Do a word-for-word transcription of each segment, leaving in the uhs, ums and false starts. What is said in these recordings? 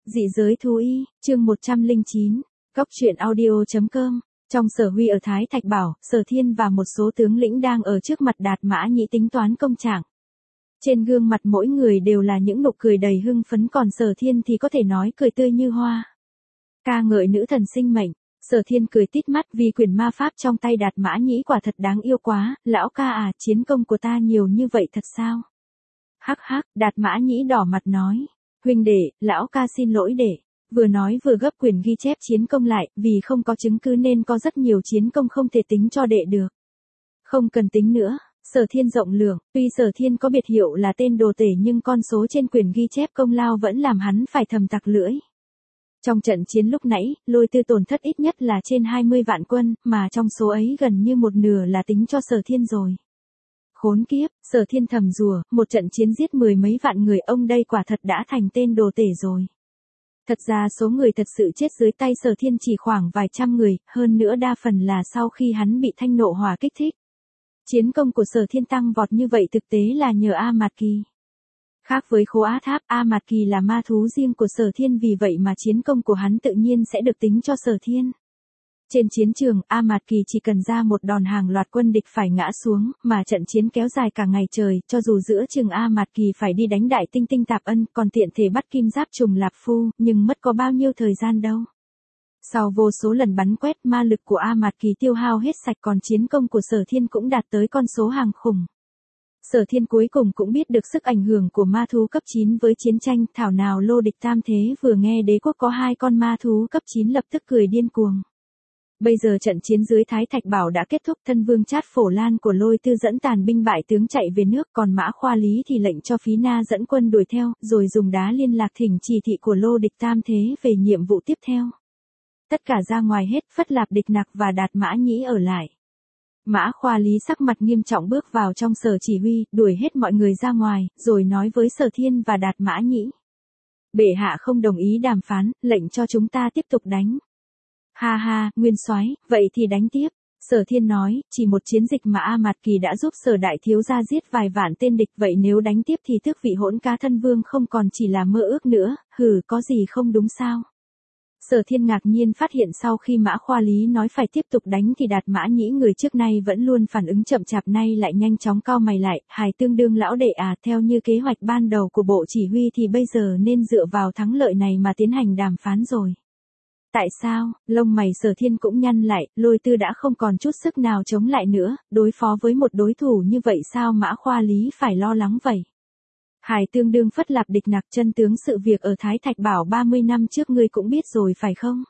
Dị giới thú y, chương một trăm lẻ chín, Cóc truyện audio chấm com. Trong Sở Huy ở Thái Thạch Bảo, Sở Thiên và một số tướng lĩnh đang ở trước mặt Đạt Mã Nhĩ tính toán công trạng. Trên gương mặt mỗi người đều là những nụ cười đầy hưng phấn, còn Sở Thiên thì có thể nói cười tươi như hoa. Ca ngợi nữ thần sinh mệnh, Sở Thiên cười tít mắt vì quyển ma pháp trong tay Đạt Mã Nhĩ quả thật đáng yêu quá, lão ca à, chiến công của ta nhiều như vậy thật sao? Hắc hắc, Đạt Mã Nhĩ đỏ mặt nói. Huynh đệ, lão ca xin lỗi đệ. Vừa nói vừa gấp quyển ghi chép chiến công lại, vì không có chứng cứ nên có rất nhiều chiến công không thể tính cho đệ được. Không cần tính nữa, Sở Thiên rộng lượng, tuy Sở Thiên có biệt hiệu là tên đồ tể nhưng con số trên quyển ghi chép công lao vẫn làm hắn phải thầm tặc lưỡi. Trong trận chiến lúc nãy, Lôi Tư tổn thất ít nhất là trên hai mươi vạn quân, mà trong số ấy gần như một nửa là tính cho Sở Thiên rồi. Khốn kiếp, Sở Thiên thầm rủa, một trận chiến giết mười mấy vạn người, ông đây quả thật đã thành tên đồ tể rồi. Thật ra số người thật sự chết dưới tay Sở Thiên chỉ khoảng vài trăm người, hơn nữa đa phần là sau khi hắn bị thanh nộ hỏa kích thích. Chiến công của Sở Thiên tăng vọt như vậy thực tế là nhờ A Mạt Kỳ. Khác với Khố Á Tháp, A Mạt Kỳ là ma thú riêng của Sở Thiên, vì vậy mà chiến công của hắn tự nhiên sẽ được tính cho Sở Thiên. Trên chiến trường, A Mạt Kỳ chỉ cần ra một đòn hàng loạt quân địch phải ngã xuống, mà trận chiến kéo dài cả ngày trời, cho dù giữa chừng A Mạt Kỳ phải đi đánh đại tinh tinh Tạp Ân, còn tiện thể bắt kim giáp trùng Lạp Phu, nhưng mất có bao nhiêu thời gian đâu. Sau vô số lần bắn quét, ma lực của A Mạt Kỳ tiêu hao hết sạch, còn chiến công của Sở Thiên cũng đạt tới con số hàng khủng. Sở Thiên cuối cùng cũng biết được sức ảnh hưởng của ma thú cấp chín với chiến tranh, thảo nào Lô Địch Tam Thế vừa nghe đế quốc có hai con ma thú cấp chín lập tức cười điên cuồng. Bây giờ trận chiến dưới Thái Thạch Bảo đã kết thúc, thân vương Trát Phổ Lan của Lôi Tư dẫn tàn binh bại tướng chạy về nước, còn Mã Khoa Lý thì lệnh cho Phí Na dẫn quân đuổi theo, rồi dùng đá liên lạc thỉnh chỉ thị của Lô Địch Tam Thế về nhiệm vụ tiếp theo. Tất cả ra ngoài hết, Phất Lạp Địch Nặc và Đạt Mã Nhĩ ở lại. Mã Khoa Lý sắc mặt nghiêm trọng bước vào trong sở chỉ huy, đuổi hết mọi người ra ngoài, rồi nói với Sở Thiên và Đạt Mã Nhĩ. Bệ hạ không đồng ý đàm phán, lệnh cho chúng ta tiếp tục đánh. Ha ha, Nguyên Soái, vậy thì đánh tiếp. Sở Thiên nói, chỉ một chiến dịch mà A Mạt Kỳ đã giúp Sở đại thiếu gia giết vài vạn tên địch, vậy nếu đánh tiếp thì tước vị hỗn cá thân vương không còn chỉ là mơ ước nữa, hừ, có gì không đúng sao? Sở Thiên ngạc nhiên phát hiện sau khi Mã Khoa Lý nói phải tiếp tục đánh thì Đạt Mã Nhĩ người trước nay vẫn luôn phản ứng chậm chạp nay lại nhanh chóng cau mày lại, hài tương đương lão đệ à, theo như kế hoạch ban đầu của bộ chỉ huy thì bây giờ nên dựa vào thắng lợi này mà tiến hành đàm phán rồi. Tại sao? Lông mày Sở Thiên cũng nhăn lại, Lôi Tư đã không còn chút sức nào chống lại nữa, đối phó với một đối thủ như vậy sao Mã Khoa Lý phải lo lắng vậy? Hải tương đương Phất Lạp Địch Nặc, chân tướng sự việc ở Thái Thạch Bảo ba mươi năm trước ngươi cũng biết rồi phải không?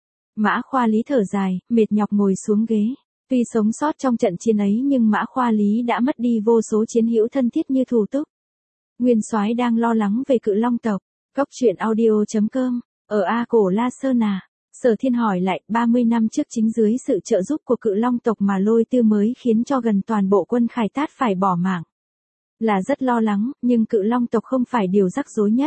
Mã Khoa Lý thở dài, mệt nhọc ngồi xuống ghế. Tuy sống sót trong trận chiến ấy nhưng Mã Khoa Lý đã mất đi vô số chiến hữu thân thiết như Thủ Túc. Nguyên Soái đang lo lắng về Cự Long tộc. Cóc truyện audio chấm com. Ở A Cổ La Sơn à? Sở Thiên hỏi lại, ba mươi năm trước chính dưới sự trợ giúp của Cự Long tộc mà Lôi Tư mới khiến cho gần toàn bộ quân Khải Tát phải bỏ mạng. Là rất lo lắng, nhưng Cự Long tộc không phải điều rắc rối nhất.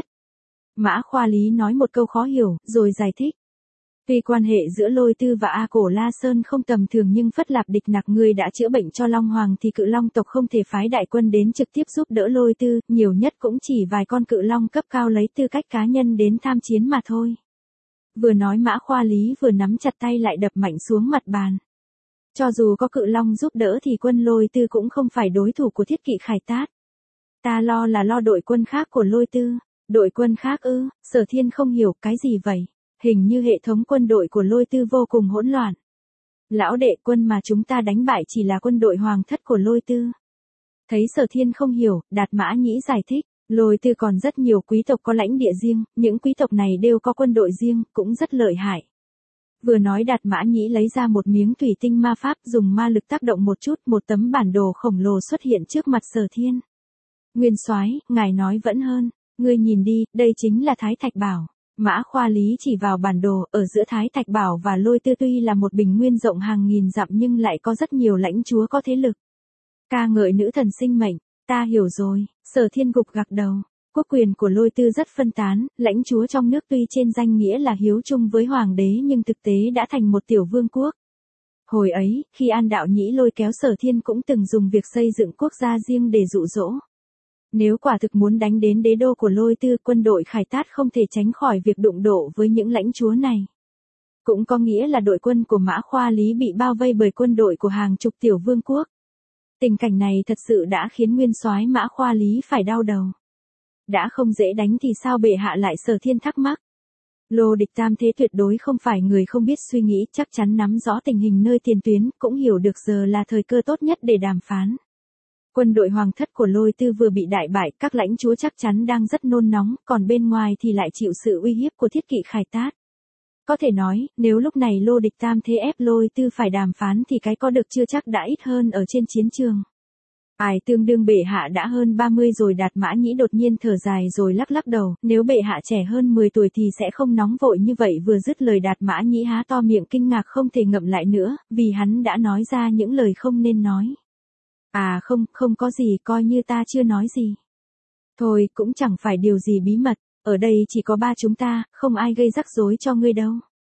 Mã Khoa Lý nói một câu khó hiểu, rồi giải thích. Tuy quan hệ giữa Lôi Tư và A Cổ La Sơn không tầm thường nhưng Phất Lạp Địch Nặc ngươi đã chữa bệnh cho Long Hoàng thì Cự Long tộc không thể phái đại quân đến trực tiếp giúp đỡ Lôi Tư, nhiều nhất cũng chỉ vài con Cự Long cấp cao lấy tư cách cá nhân đến tham chiến mà thôi. Vừa nói Mã Khoa Lý vừa nắm chặt tay lại đập mạnh xuống mặt bàn. Cho dù có Cự Long giúp đỡ thì quân Lôi Tư cũng không phải đối thủ của Thiết Kỵ Khải Tát. Ta lo là lo đội quân khác của Lôi Tư. Đội quân khác ư? Sở Thiên không hiểu, cái gì vậy? Hình như hệ thống quân đội của Lôi Tư vô cùng hỗn loạn. Lão đệ, quân mà chúng ta đánh bại chỉ là quân đội hoàng thất của Lôi Tư. Thấy Sở Thiên không hiểu, Đạt Mã Nhĩ giải thích. Lôi Tư còn rất nhiều quý tộc có lãnh địa riêng, những quý tộc này đều có quân đội riêng, cũng rất lợi hại. Vừa nói Đạt Mã Nhĩ lấy ra một miếng thủy tinh ma pháp, dùng ma lực tác động một chút, một tấm bản đồ khổng lồ xuất hiện trước mặt Sở Thiên. Nguyên Soái, ngài nói vẫn hơn, ngươi nhìn đi, đây chính là Thái Thạch Bảo. Mã Khoa Lý chỉ vào bản đồ, ở giữa Thái Thạch Bảo và Lôi Tư tuy là một bình nguyên rộng hàng nghìn dặm nhưng lại có rất nhiều lãnh chúa có thế lực. Ca ngợi nữ thần sinh mệnh, ta hiểu rồi. Sở Thiên gục gặc đầu. Quốc quyền của Lôi Tư rất phân tán, lãnh chúa trong nước tuy trên danh nghĩa là hiếu chung với hoàng đế nhưng thực tế đã thành một tiểu vương quốc. Hồi ấy, khi An Đạo Nhĩ lôi kéo Sở Thiên cũng từng dùng việc xây dựng quốc gia riêng để dụ dỗ Nếu quả thực muốn đánh đến đế đô của Lôi Tư, quân đội Khải Tát không thể tránh khỏi việc đụng độ với những lãnh chúa này. Cũng có nghĩa là đội quân của Mã Khoa Lý bị bao vây bởi quân đội của hàng chục tiểu vương quốc. Tình cảnh này thật sự đã khiến nguyên soái Mã Khoa Lý phải đau đầu. Đã không dễ đánh thì sao bệ hạ lại? Sở Thiên thắc mắc. Lô Địch Tam Thế tuyệt đối không phải người không biết suy nghĩ, chắc chắn nắm rõ tình hình nơi tiền tuyến, cũng hiểu được giờ là thời cơ tốt nhất để đàm phán. Quân đội hoàng thất của Lôi Tư vừa bị đại bại, các lãnh chúa chắc chắn đang rất nôn nóng, còn bên ngoài thì lại chịu sự uy hiếp của thiết kỵ Khải Tát. Có thể nói, nếu lúc này Lô Địch Tam Thế ép Lôi Tư phải đàm phán thì cái có được chưa chắc đã ít hơn ở trên chiến trường. Ai tương đương bệ hạ đã hơn ba mươi rồi. Đạt Mã Nhĩ đột nhiên thở dài rồi lắc lắc đầu, nếu bệ hạ trẻ hơn mười tuổi thì sẽ không nóng vội như vậy. Vừa dứt lời Đạt Mã Nhĩ há to miệng kinh ngạc không thể ngậm lại nữa, vì hắn đã nói ra những lời không nên nói. À không, không có gì, coi như ta chưa nói gì. Thôi, cũng chẳng phải điều gì bí mật, ở đây chỉ có ba chúng ta, không ai gây rắc rối cho ngươi đâu.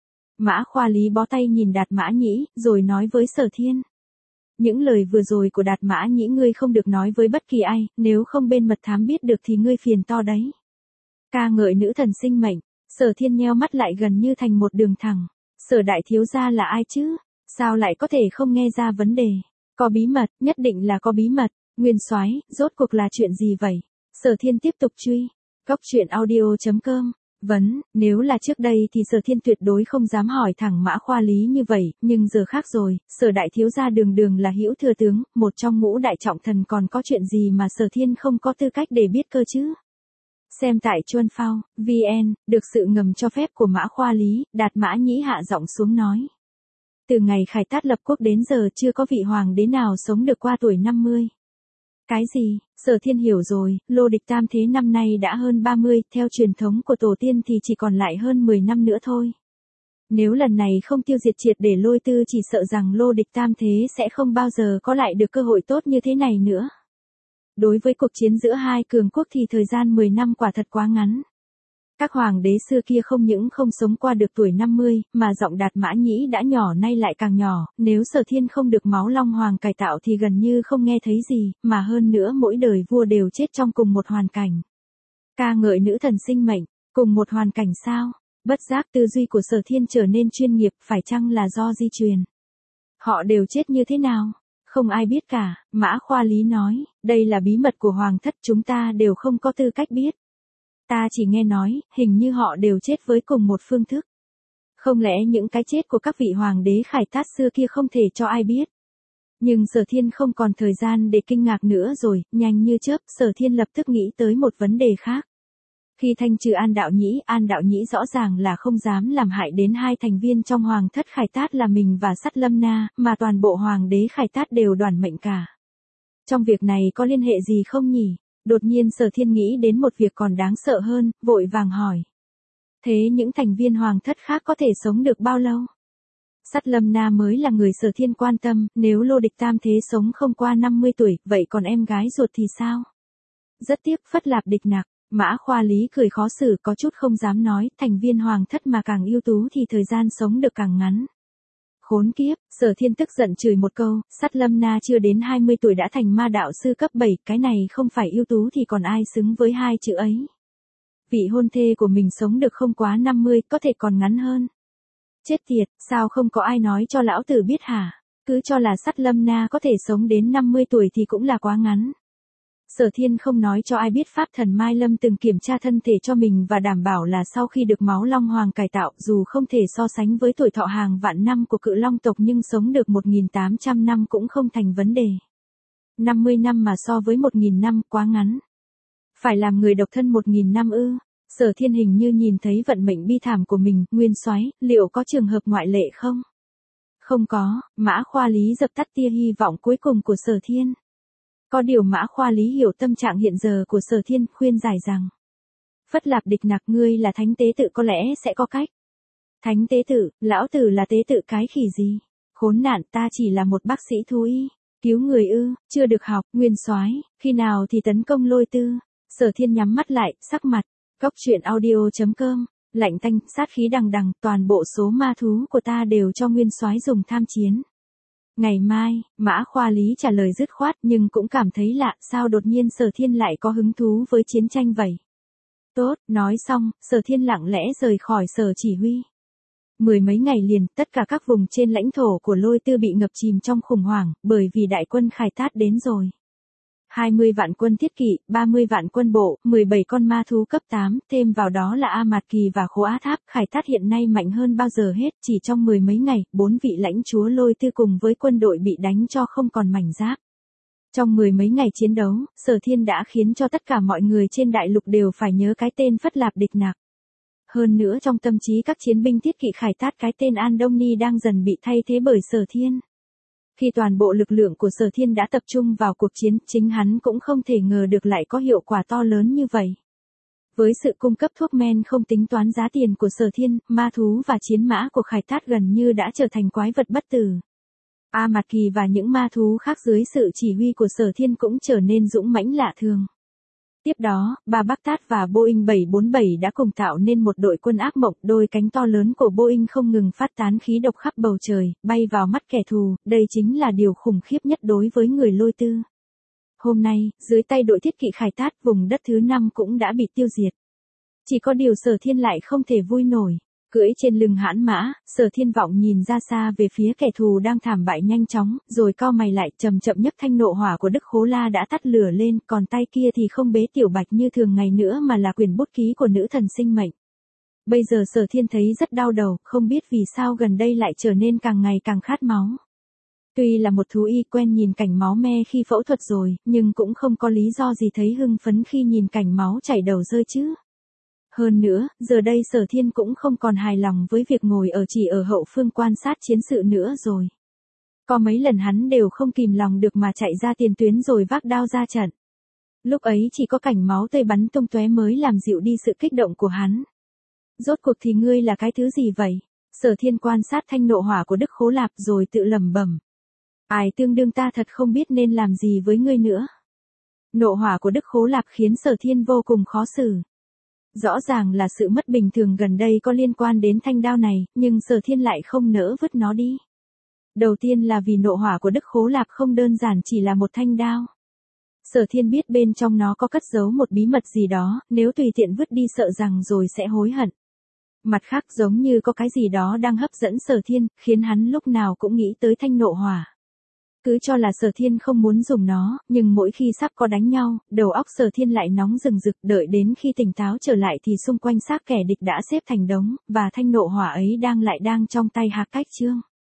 Mã Khoa Lý bó tay nhìn Đạt Mã Nhĩ, rồi nói với Sở Thiên. Những lời vừa rồi của Đạt Mã Nhĩ ngươi không được nói với bất kỳ ai, nếu không bên mật thám biết được thì ngươi phiền to đấy. Ca ngợi nữ thần sinh mệnh, Sở Thiên nheo mắt lại gần như thành một đường thẳng. Sở đại thiếu gia là ai chứ? Sao lại có thể không nghe ra vấn đề? Có bí mật, nhất định là có bí mật. Nguyên soái, rốt cuộc là chuyện gì vậy? Sở Thiên tiếp tục truy. Góc truyện audio chấm com. Vấn, nếu là trước đây thì Sở Thiên tuyệt đối không dám hỏi thẳng Mã Khoa Lý như vậy, nhưng giờ khác rồi, Sở đại thiếu gia đường đường là hữu thừa tướng, một trong ngũ đại trọng thần, còn có chuyện gì mà Sở Thiên không có tư cách để biết cơ chứ? Xem tại Chuân Phao, vn, được sự ngầm cho phép của Mã Khoa Lý, Đạt Mã Nhĩ hạ giọng xuống nói. Từ ngày Khải Tát lập quốc đến giờ chưa có vị hoàng đế nào sống được qua tuổi năm mươi. Cái gì? Sở Thiên hiểu rồi, Lô Địch Tam Thế năm nay đã hơn ba mươi, theo truyền thống của tổ tiên thì chỉ còn lại hơn mười năm nữa thôi. Nếu lần này không tiêu diệt triệt để Lôi Tư chỉ sợ rằng Lô Địch Tam Thế sẽ không bao giờ có lại được cơ hội tốt như thế này nữa. Đối với cuộc chiến giữa hai cường quốc thì thời gian mười năm quả thật quá ngắn. Các hoàng đế xưa kia không những không sống qua được tuổi năm mươi, mà giọng Đạt Mã Nhĩ đã nhỏ nay lại càng nhỏ, nếu Sở Thiên không được máu long hoàng cải tạo thì gần như không nghe thấy gì, mà hơn nữa mỗi đời vua đều chết trong cùng một hoàn cảnh. Ca ngợi nữ thần sinh mệnh, cùng một hoàn cảnh sao? Bất giác tư duy của Sở Thiên trở nên chuyên nghiệp, phải chăng là do di truyền? Họ đều chết như thế nào? Không ai biết cả, Mã Khoa Lý nói, đây là bí mật của hoàng thất, chúng ta đều không có tư cách biết. Ta chỉ nghe nói, hình như họ đều chết với cùng một phương thức. Không lẽ những cái chết của các vị hoàng đế Khải Tát xưa kia không thể cho ai biết? Nhưng Sở Thiên không còn thời gian để kinh ngạc nữa rồi, nhanh như chớp, Sở Thiên lập tức nghĩ tới một vấn đề khác. Khi thanh trừ An Đạo Nhĩ, An Đạo Nhĩ rõ ràng là không dám làm hại đến hai thành viên trong hoàng thất Khải Tát là mình và Sắt Lâm Na, mà toàn bộ hoàng đế Khải Tát đều đoản mệnh cả. Trong việc này có liên hệ gì không nhỉ? Đột nhiên Sở Thiên nghĩ đến một việc còn đáng sợ hơn, vội vàng hỏi. Thế những thành viên hoàng thất khác có thể sống được bao lâu? Sắt Lâm Na mới là người Sở Thiên quan tâm, nếu Lô Địch Tam Thế sống không qua năm mươi tuổi, vậy còn em gái ruột thì sao? Rất tiếc, Phất Lạp Địch Nặc. Mã Khoa Lý cười khó xử, có chút không dám nói, thành viên hoàng thất mà càng ưu tú thì thời gian sống được càng ngắn. Khốn kiếp, Sở Thiên tức giận chửi một câu, Sắt Lâm Na chưa đến hai mươi tuổi đã thành ma đạo sư cấp bảy, cái này không phải ưu tú thì còn ai xứng với hai chữ ấy. Vị hôn thê của mình sống được không quá năm mươi, có thể còn ngắn hơn. Chết tiệt, sao không có ai nói cho lão tử biết hả? Cứ cho là Sắt Lâm Na có thể sống đến năm mươi tuổi thì cũng là quá ngắn. Sở Thiên không nói cho ai biết Pháp Thần Mai Lâm từng kiểm tra thân thể cho mình và đảm bảo là sau khi được máu long hoàng cải tạo, dù không thể so sánh với tuổi thọ hàng vạn năm của cự long tộc nhưng sống được một nghìn tám trăm năm cũng không thành vấn đề. năm mươi năm mà so với một nghìn năm quá ngắn. Phải làm người độc thân một nghìn năm ư? Sở Thiên hình như nhìn thấy vận mệnh bi thảm của mình, Nguyên soái, liệu có trường hợp ngoại lệ không? Không có, Mã Khoa Lý dập tắt tia hy vọng cuối cùng của Sở Thiên. Có điều Mã Khoa Lý hiểu tâm trạng hiện giờ của Sở Thiên, khuyên giải rằng. Phất Lạp Địch Nặc, ngươi là thánh tế tự có lẽ sẽ có cách. Thánh tế tự, lão tử là tế tự cái khỉ gì? Khốn nạn, ta chỉ là một bác sĩ thú y. Cứu người ư, chưa được học, Nguyên soái, khi nào thì tấn công Lôi Tư? Sở Thiên nhắm mắt lại, sắc mặt. Góc truyện audio chấm com, lạnh tanh, sát khí đằng đằng, toàn bộ số ma thú của ta đều cho Nguyên soái dùng tham chiến. Ngày mai, Mã Khoa Lý trả lời dứt khoát nhưng cũng cảm thấy lạ, sao đột nhiên Sở Thiên lại có hứng thú với chiến tranh vậy. Tốt, nói xong, Sở Thiên lặng lẽ rời khỏi sở chỉ huy. Mười mấy ngày liền, tất cả các vùng trên lãnh thổ của Lôi Tư bị ngập chìm trong khủng hoảng, bởi vì đại quân Khải Tát đến rồi. hai mươi vạn quân thiết kỵ, ba mươi vạn quân bộ, mười bảy con ma thú cấp tám, thêm vào đó là A Mạt Kỳ và Khố Á Tháp. Khải Tát hiện nay mạnh hơn bao giờ hết, chỉ trong mười mấy ngày, bốn vị lãnh chúa Lôi Tư cùng với quân đội bị đánh cho không còn mảnh giáp. Trong mười mấy ngày chiến đấu, Sở Thiên đã khiến cho tất cả mọi người trên đại lục đều phải nhớ cái tên Phất Lạp Địch Nặc. Hơn nữa trong tâm trí các chiến binh thiết kỵ Khải Tát cái tên Andoni đang dần bị thay thế bởi Sở Thiên. Khi toàn bộ lực lượng của Sở Thiên đã tập trung vào cuộc chiến, chính hắn cũng không thể ngờ được lại có hiệu quả to lớn như vậy. Với sự cung cấp thuốc men không tính toán giá tiền của Sở Thiên, ma thú và chiến mã của Khải Tát gần như đã trở thành quái vật bất tử. A Mạt Kỳ và những ma thú khác dưới sự chỉ huy của Sở Thiên cũng trở nên dũng mãnh lạ thường. Tiếp đó, ba Baghdad và Boeing bảy bốn bảy đã cùng tạo nên một đội quân ác mộng, đôi cánh to lớn của Boeing không ngừng phát tán khí độc khắp bầu trời, bay vào mắt kẻ thù, đây chính là điều khủng khiếp nhất đối với người Lôi Tư. Hôm nay, dưới tay đội thiết kỵ Khải Tát, vùng đất thứ năm cũng đã bị tiêu diệt. Chỉ có điều Sở Thiên lại không thể vui nổi. Cưỡi trên lưng hãn mã, Sở Thiên vọng nhìn ra xa về phía kẻ thù đang thảm bại nhanh chóng, rồi cau mày lại, chậm chậm nhấc thanh nộ hỏa của Đức Khố La đã tắt lửa lên, còn tay kia thì không bế tiểu bạch như thường ngày nữa mà là quyền bút ký của nữ thần sinh mệnh. Bây giờ Sở Thiên thấy rất đau đầu, không biết vì sao gần đây lại trở nên càng ngày càng khát máu. Tuy là một thú y quen nhìn cảnh máu me khi phẫu thuật rồi, nhưng cũng không có lý do gì thấy hưng phấn khi nhìn cảnh máu chảy đầu rơi chứ. Hơn nữa, giờ đây Sở Thiên cũng không còn hài lòng với việc ngồi ở chỉ ở hậu phương quan sát chiến sự nữa rồi. Có mấy lần hắn đều không kìm lòng được mà chạy ra tiền tuyến rồi vác đao ra trận. Lúc ấy chỉ có cảnh máu tươi bắn tung tóe mới làm dịu đi sự kích động của hắn. Rốt cuộc thì ngươi là cái thứ gì vậy? Sở Thiên quan sát thanh nộ hỏa của Đức Khố Lạp rồi tự lẩm bẩm. Ai tương đương ta thật không biết nên làm gì với ngươi nữa. Nộ hỏa của Đức Khố Lạp khiến Sở Thiên vô cùng khó xử. Rõ ràng là sự mất bình thường gần đây có liên quan đến thanh đao này, nhưng Sở Thiên lại không nỡ vứt nó đi. Đầu tiên là vì nộ hỏa của Đức Khố Lạp không đơn giản chỉ là một thanh đao. Sở Thiên biết bên trong nó có cất giấu một bí mật gì đó, nếu tùy tiện vứt đi sợ rằng rồi sẽ hối hận. Mặt khác giống như có cái gì đó đang hấp dẫn Sở Thiên, khiến hắn lúc nào cũng nghĩ tới thanh nộ hỏa. Cứ cho là Sở Thiên không muốn dùng nó, nhưng mỗi khi sắp có đánh nhau, đầu óc Sở Thiên lại nóng rừng rực, đợi đến khi tỉnh táo trở lại thì xung quanh xác kẻ địch đã xếp thành đống, và thanh nộ hỏa ấy đang lại đang trong tay Hạc Cách Trương.